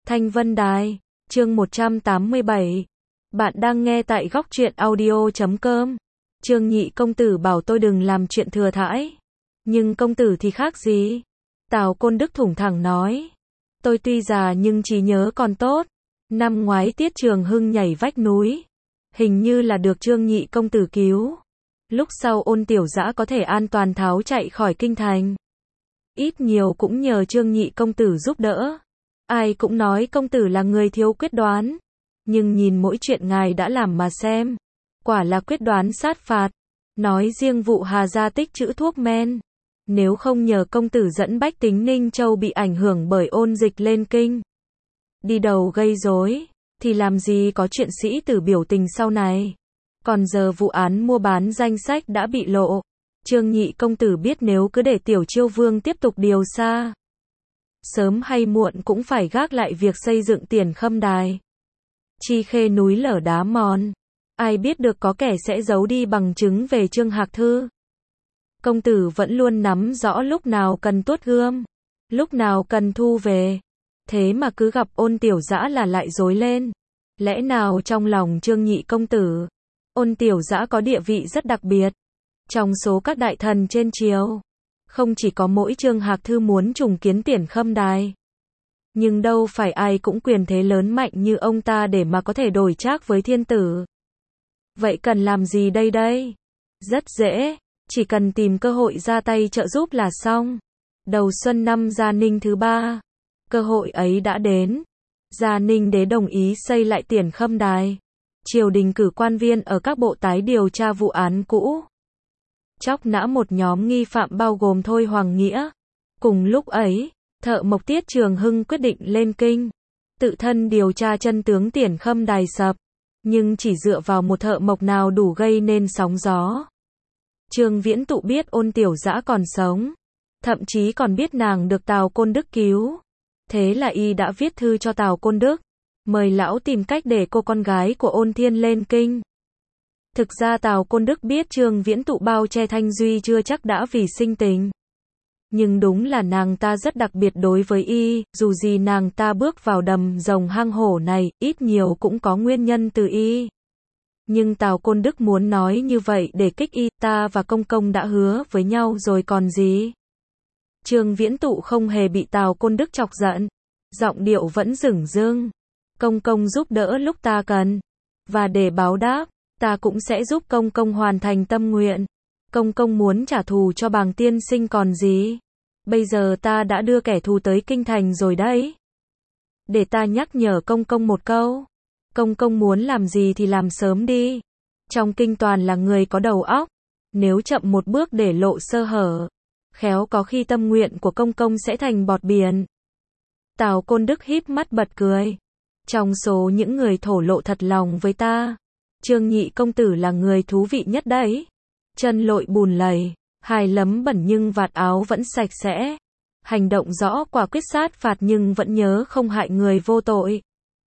Thanh Vân Đài, chương 187. Bạn đang nghe tại góc truyện audio.com. Trương Nhị công tử bảo tôi đừng làm chuyện thừa thãi. Nhưng công tử thì khác gì? Tào Côn Đức thủng thẳng nói. Tôi tuy già nhưng trí nhớ còn tốt. Năm ngoái Tiết Trường Hưng nhảy vách núi. Hình như là được Trương Nhị công tử cứu. Lúc sau Ôn Tiểu Dã có thể an toàn tháo chạy khỏi kinh thành. Ít nhiều cũng nhờ Trương Nhị công tử giúp đỡ. Ai cũng nói công tử là người thiếu quyết đoán. Nhưng nhìn mỗi chuyện ngài đã làm mà xem. Quả là quyết đoán sát phạt. Nói riêng vụ Hà Gia tích trữ thuốc men. Nếu không nhờ công tử dẫn bách tính Ninh Châu bị ảnh hưởng bởi ôn dịch lên kinh. Đi đầu gây rối, thì làm gì có chuyện sĩ tử biểu tình sau này. Còn giờ vụ án mua bán danh sách đã bị lộ. Trương Nhị công tử biết nếu cứ để Tiểu Chiêu Vương tiếp tục điều tra, sớm hay muộn cũng phải gác lại việc xây dựng Tiền Khâm Đài. Chi khê núi lở đá mòn. Ai biết được có kẻ sẽ giấu đi bằng chứng về Trương Hạc Thư. Công tử vẫn luôn nắm rõ lúc nào cần tuốt gươm, lúc nào cần thu về. Thế mà cứ gặp Ôn Tiểu Dã là lại rối lên. Lẽ nào trong lòng Trương Nhị công tử, Ôn Tiểu Dã có địa vị rất đặc biệt. Trong số các đại thần trên triều, không chỉ có mỗi Trương Hạc Thư muốn trùng kiến Tiền Khâm Đài. Nhưng đâu phải ai cũng quyền thế lớn mạnh như ông ta để mà có thể đổi trác với thiên tử. Vậy cần làm gì đây? Rất dễ, chỉ cần tìm cơ hội ra tay trợ giúp là xong. Đầu xuân năm Gia Ninh thứ 3, cơ hội ấy đã đến. Gia Ninh đế đồng ý xây lại Tiền Khâm Đài. Triều đình cử quan viên ở các bộ tái điều tra vụ án cũ. Chóc nã một nhóm nghi phạm bao gồm Thôi Hoàng Nghĩa. Cùng lúc ấy, Thợ Mộc Tiết Trường Hưng quyết định lên kinh, tự thân điều tra chân tướng Tiền Khâm Đài sập. Nhưng chỉ dựa vào một thợ mộc nào đủ gây nên sóng gió. Trương Viễn Tụ biết Ôn Tiểu Dã còn sống, thậm chí còn biết nàng được Tào Côn Đức cứu. Thế là y đã viết thư cho Tào Côn Đức, mời lão tìm cách để cô con gái của Ôn Thiên lên kinh. Thực ra Tào Côn Đức biết Trương Viễn Tụ bao che Thanh Duy chưa chắc đã vì sinh tình. Nhưng đúng là nàng ta rất đặc biệt đối với y, dù gì nàng ta bước vào đầm rồng hang hổ này, ít nhiều cũng có nguyên nhân từ y. Nhưng Tào Côn Đức muốn nói như vậy để kích y, ta và công công đã hứa với nhau rồi còn gì. Trương Viễn Tụ không hề bị Tào Côn Đức chọc giận, giọng điệu vẫn dửng dưng. Công công giúp đỡ lúc ta cần, và để báo đáp, ta cũng sẽ giúp công công hoàn thành tâm nguyện. Công công muốn trả thù cho Bàng tiên sinh còn gì. Bây giờ ta đã đưa kẻ thù tới kinh thành rồi đấy. Để ta nhắc nhở công công một câu. Công công muốn làm gì thì làm sớm đi. Trong kinh toàn là người có đầu óc. Nếu chậm một bước để lộ sơ hở, khéo có khi tâm nguyện của công công sẽ thành bọt biển. Tào Côn Đức híp mắt bật cười. Trong số những người thổ lộ thật lòng với ta, Trương Nhị công tử là người thú vị nhất đấy. Chân lội bùn lầy, hài lấm bẩn nhưng vạt áo vẫn sạch sẽ. Hành động rõ quả quyết sát phạt nhưng vẫn nhớ không hại người vô tội.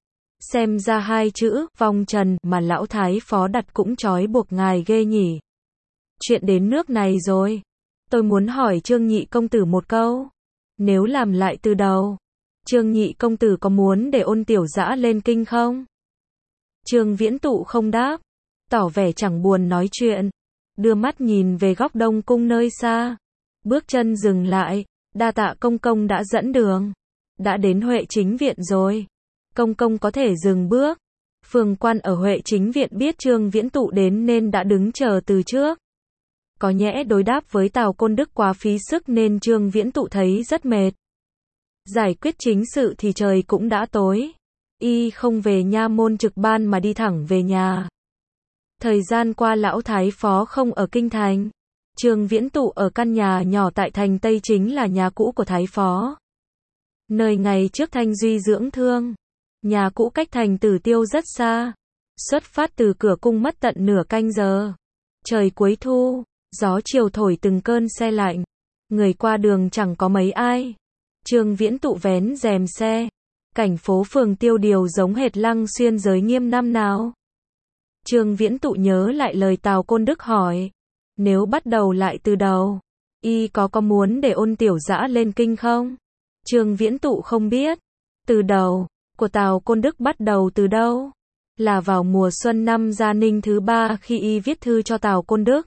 Xem ra hai chữ vong trần mà lão thái phó đặt cũng trói buộc ngài ghê nhỉ. Chuyện đến nước này rồi, tôi muốn hỏi Trương Nhị công tử một câu. Nếu làm lại từ đầu, Trương Nhị công tử có muốn để Ôn Tiểu Dã lên kinh không? Trương Viễn Tụ không đáp, tỏ vẻ chẳng buồn nói chuyện. Đưa mắt nhìn về góc Đông cung nơi xa. Bước chân dừng lại. Đa tạ công công đã dẫn đường. Đã đến Huệ Chính Viện rồi. Công công có thể dừng bước. Phường quan ở Huệ Chính Viện biết Trương Viễn Tụ đến nên đã đứng chờ từ trước. Có nhẽ đối đáp với Tào Côn Đức quá phí sức nên Trương Viễn Tụ thấy rất mệt. Giải quyết chính sự thì trời cũng đã tối. Y không về nha môn trực ban mà đi thẳng về nhà. Thời gian qua lão thái phó không ở kinh thành. Trương Viễn Tụ ở căn nhà nhỏ tại thành Tây chính là nhà cũ của thái phó. Nơi ngày trước Thanh Duy dưỡng thương. Nhà cũ cách thành Tử Tiêu rất xa. Xuất phát từ cửa cung mất tận nửa canh giờ. Trời cuối thu, gió chiều thổi từng cơn se lạnh. Người qua đường chẳng có mấy ai. Trương Viễn Tụ vén rèm xe. Cảnh phố phường Tiêu Điều giống hệt Lăng Xuyên giới nghiêm năm nào. Trương Viễn Tụ nhớ lại lời Tào Côn Đức hỏi. Nếu bắt đầu lại từ đầu, y có muốn để Ôn Tiểu Dã lên kinh không? Trương Viễn Tụ không biết. Từ đầu, của Tào Côn Đức bắt đầu từ đâu? Là vào mùa xuân năm Gia Ninh thứ 3 khi y viết thư cho Tào Côn Đức?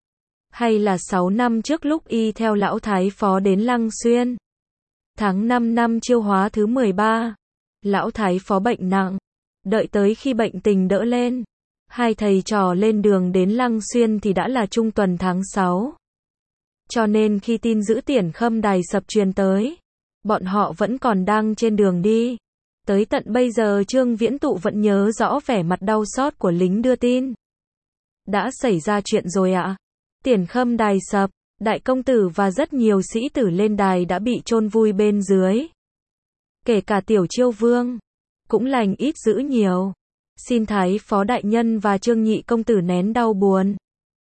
Hay là 6 năm trước lúc y theo lão thái phó đến Lăng Xuyên? Tháng 5 năm Chiêu Hóa thứ 13, lão thái phó bệnh nặng. Đợi tới khi bệnh tình đỡ lên, hai thầy trò lên đường đến Lăng Xuyên thì đã là trung tuần tháng 6. Cho nên khi tin giữ Tiền Khâm Đài sập truyền tới, bọn họ vẫn còn đang trên đường đi. Tới tận bây giờ Trương Viễn Tụ vẫn nhớ rõ vẻ mặt đau xót của lính đưa tin. Đã xảy ra chuyện rồi ạ. Tiền Khâm Đài sập, đại công tử và rất nhiều sĩ tử lên đài đã bị chôn vùi bên dưới. Kể cả Tiểu Chiêu Vương, cũng lành ít dữ nhiều. Xin Thái Phó Đại Nhân và Trương Nhị Công Tử nén đau buồn.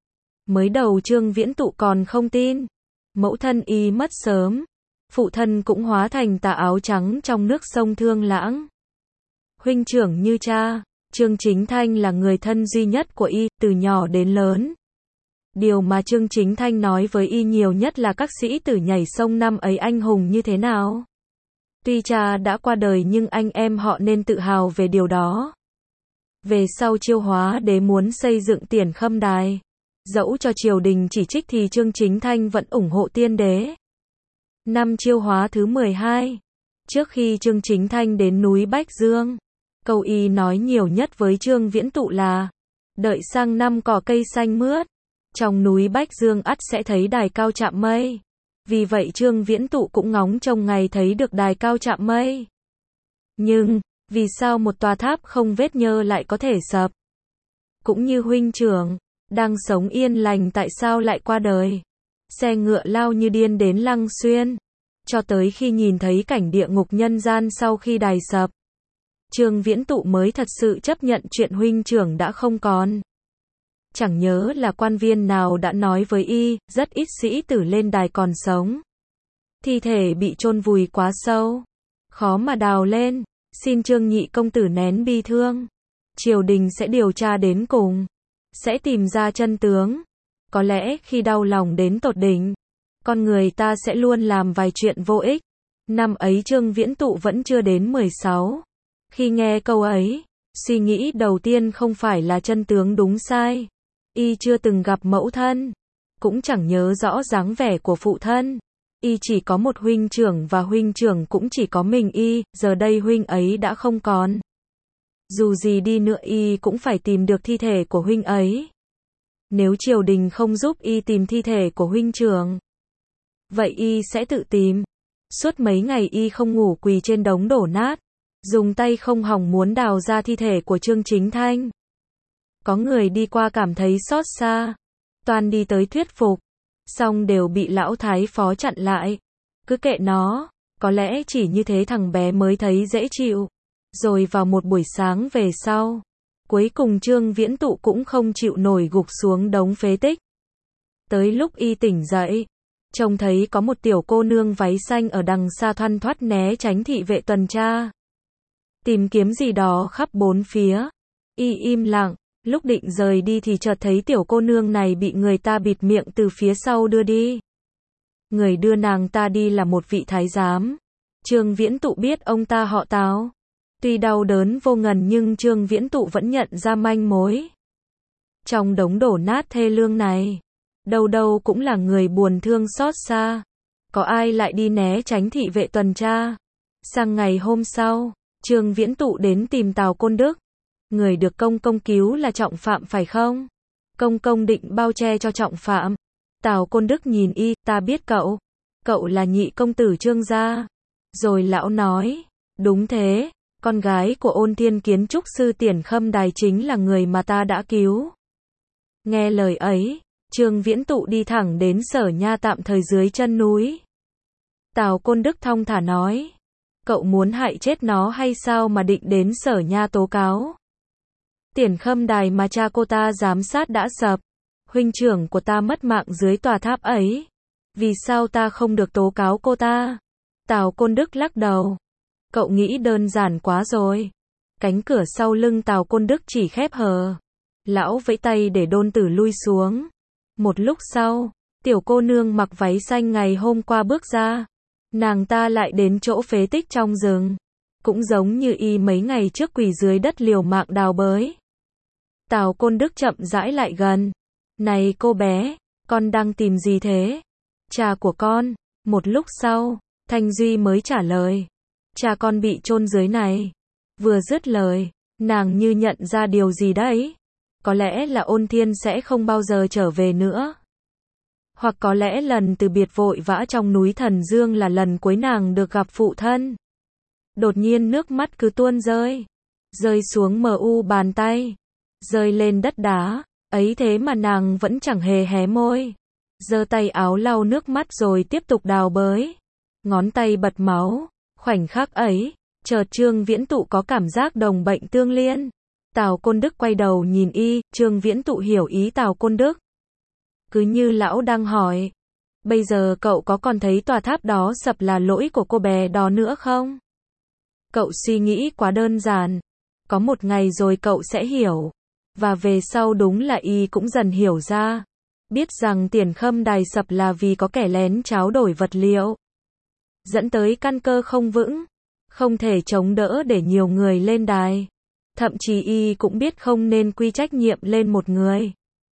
Mới đầu Trương Viễn Tụ còn không tin. Mẫu thân y mất sớm. Phụ thân cũng hóa thành tà áo trắng trong nước sông Thương Lãng. Huynh trưởng như cha, Trương Chính Thanh là người thân duy nhất của y, từ nhỏ đến lớn. Điều mà Trương Chính Thanh nói với y nhiều nhất là các sĩ tử nhảy sông năm ấy anh hùng như thế nào. Tuy cha đã qua đời nhưng anh em họ nên tự hào về điều đó. Về sau Chiêu Hóa đế muốn xây dựng Tiền Khâm Đài. Dẫu cho triều đình chỉ trích thì Trương Chính Thanh vẫn ủng hộ tiên đế. Năm Chiêu Hóa thứ 12, trước khi Trương Chính Thanh đến núi Bách Dương, câu y nói nhiều nhất với Trương Viễn Tụ là: đợi sang năm cỏ cây xanh mướt, trong núi Bách Dương ắt sẽ thấy đài cao chạm mây. Vì vậy Trương Viễn Tụ cũng ngóng trông ngày thấy được đài cao chạm mây. Nhưng, vì sao một tòa tháp không vết nhơ lại có thể sập? Cũng như huynh trưởng, đang sống yên lành tại sao lại qua đời? Xe ngựa lao như điên đến Lăng Xuyên, cho tới khi nhìn thấy cảnh địa ngục nhân gian sau khi đài sập, Trương Viễn Tụ mới thật sự chấp nhận chuyện huynh trưởng đã không còn. Chẳng nhớ là quan viên nào đã nói với y, rất ít sĩ tử lên đài còn sống. Thi thể bị chôn vùi quá sâu, khó mà đào lên, xin Trương Nhị Công Tử nén bi thương. Triều đình sẽ điều tra đến cùng, sẽ tìm ra chân tướng. Có lẽ khi đau lòng đến tột đỉnh, con người ta sẽ luôn làm vài chuyện vô ích. Năm ấy Trương Viễn Tụ vẫn chưa đến 16. Khi nghe câu ấy, suy nghĩ đầu tiên không phải là chân tướng đúng sai. Y chưa từng gặp mẫu thân, cũng chẳng nhớ rõ dáng vẻ của phụ thân. Y chỉ có một huynh trưởng và huynh trưởng cũng chỉ có mình y, giờ đây huynh ấy đã không còn. Dù gì đi nữa y cũng phải tìm được thi thể của huynh ấy. Nếu triều đình không giúp y tìm thi thể của huynh trưởng, vậy y sẽ tự tìm. Suốt mấy ngày y không ngủ quỳ trên đống đổ nát, dùng tay không hỏng muốn đào ra thi thể của Trương Chính Thanh. Có người đi qua cảm thấy xót xa, toàn đi tới thuyết phục, song đều bị lão thái phó chặn lại. Cứ kệ nó, có lẽ chỉ như thế thằng bé mới thấy dễ chịu. Rồi vào một buổi sáng về sau, cuối cùng Trương Viễn Tụ cũng không chịu nổi gục xuống đống phế tích. Tới lúc y tỉnh dậy, trông thấy có một tiểu cô nương váy xanh ở đằng xa thoăn thoắt né tránh thị vệ tuần tra, tìm kiếm gì đó khắp bốn phía. Y im lặng, lúc định rời đi thì chợt thấy tiểu cô nương này bị người ta bịt miệng từ phía sau đưa đi. Người đưa nàng ta đi là một vị thái giám. Trương Viễn Tụ biết ông ta họ Tào. Tuy đau đớn vô ngần nhưng Trương Viễn Tụ vẫn nhận ra manh mối. Trong đống đổ nát thê lương này, đâu đâu cũng là người buồn thương xót xa. Có ai lại đi né tránh thị vệ tuần tra? Sang ngày hôm sau, Trương Viễn Tụ đến tìm Tào Côn Đức. Người được công công cứu là Trọng Phạm phải không? Công công định bao che cho Trọng Phạm. Tào Côn Đức nhìn y, ta biết cậu. Cậu là Nhị Công Tử Trương gia. Rồi lão nói, đúng thế, con gái của Ôn Thiên kiến trúc sư Tiền Khâm Đài chính là người mà ta đã cứu. Nghe lời ấy, Trương Viễn Tụ đi thẳng đến Sở Nha tạm thời dưới chân núi. Tào Côn Đức thong thả nói, cậu muốn hại chết nó hay sao mà định đến Sở Nha tố cáo? Tiền Khâm Đài mà cha cô ta giám sát đã sập, huynh trưởng của ta mất mạng dưới tòa tháp ấy. Vì sao ta không được tố cáo cô ta? Tào Côn Đức lắc đầu. Cậu nghĩ đơn giản quá rồi. Cánh cửa sau lưng Tào Côn Đức chỉ khép hờ. Lão vẫy tay để Đôn Tử lui xuống. Một lúc sau, tiểu cô nương mặc váy xanh ngày hôm qua bước ra. Nàng ta lại đến chỗ phế tích trong rừng. cũng giống như y mấy ngày trước quỳ dưới đất liều mạng đào bới. Tào Côn Đức chậm rãi lại gần. Này cô bé, con đang tìm gì thế? Cha của con. Một lúc sau, Thanh Duy mới trả lời. Cha con bị chôn dưới này. Vừa dứt lời, nàng như nhận ra điều gì đấy. Có lẽ là Ôn Thiên sẽ không bao giờ trở về nữa. Hoặc có lẽ lần từ biệt vội vã trong núi Thần Dương là lần cuối nàng được gặp phụ thân. Đột nhiên nước mắt cứ tuôn rơi. Rơi xuống mờ u bàn tay. Rơi lên đất đá. Ấy thế mà nàng vẫn chẳng hề hé môi. Giơ tay áo lau nước mắt rồi tiếp tục đào bới. Ngón tay bật máu. Khoảnh khắc ấy, chợt Trương Viễn Tụ có cảm giác đồng bệnh tương liên. Tào Côn Đức quay đầu nhìn y, Trương Viễn Tụ hiểu ý Tào Côn Đức. Cứ như lão đang hỏi. Bây giờ cậu có còn thấy tòa tháp đó sập là lỗi của cô bé đó nữa không? Cậu suy nghĩ quá đơn giản. Có một ngày rồi cậu sẽ hiểu. Và về sau đúng là y cũng dần hiểu ra. Biết rằng Tiền Khâm Đài sập là vì có kẻ lén tráo đổi vật liệu. Dẫn tới căn cơ không vững. Không thể chống đỡ để nhiều người lên đài. Thậm chí y cũng biết không nên quy trách nhiệm lên một người.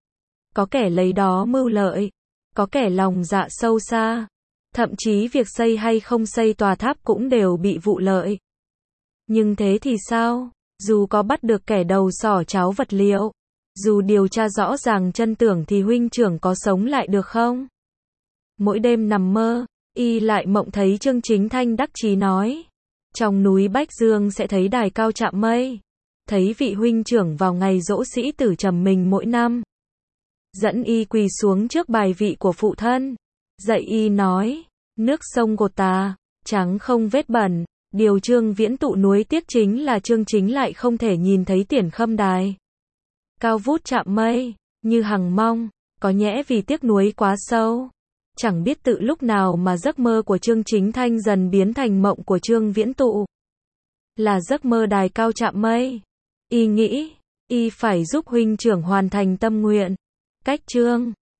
Có kẻ lấy đó mưu lợi. Có kẻ lòng dạ sâu xa. Thậm chí việc xây hay không xây tòa tháp cũng đều bị vụ lợi. Nhưng thế thì sao? Dù có bắt được kẻ đầu sỏ cháo vật liệu, dù điều tra rõ ràng chân tưởng thì huynh trưởng có sống lại được không? Mỗi đêm nằm mơ, y lại mộng thấy Trương Chính Thanh đắc chí nói. Trong núi Bách Dương sẽ thấy đài cao chạm mây. Thấy vị huynh trưởng vào ngày giỗ sĩ tử trầm mình mỗi năm. Dẫn y quỳ xuống trước bài vị của phụ thân. Dạy y nói, nước sông Gột Tà, trắng không vết bẩn. Điều Trương Viễn Tụ nuối tiếc chính là Trương Chính lại không thể nhìn thấy Tiền Khâm Đài. Cao vút chạm mây, như hằng mong, có nhẽ vì tiếc nuối quá sâu. Chẳng biết tự lúc nào mà giấc mơ của Trương Chính Thanh dần biến thành mộng của Trương Viễn Tụ. Là giấc mơ đài cao chạm mây. Y nghĩ, y phải giúp huynh trưởng hoàn thành tâm nguyện. Cách Trương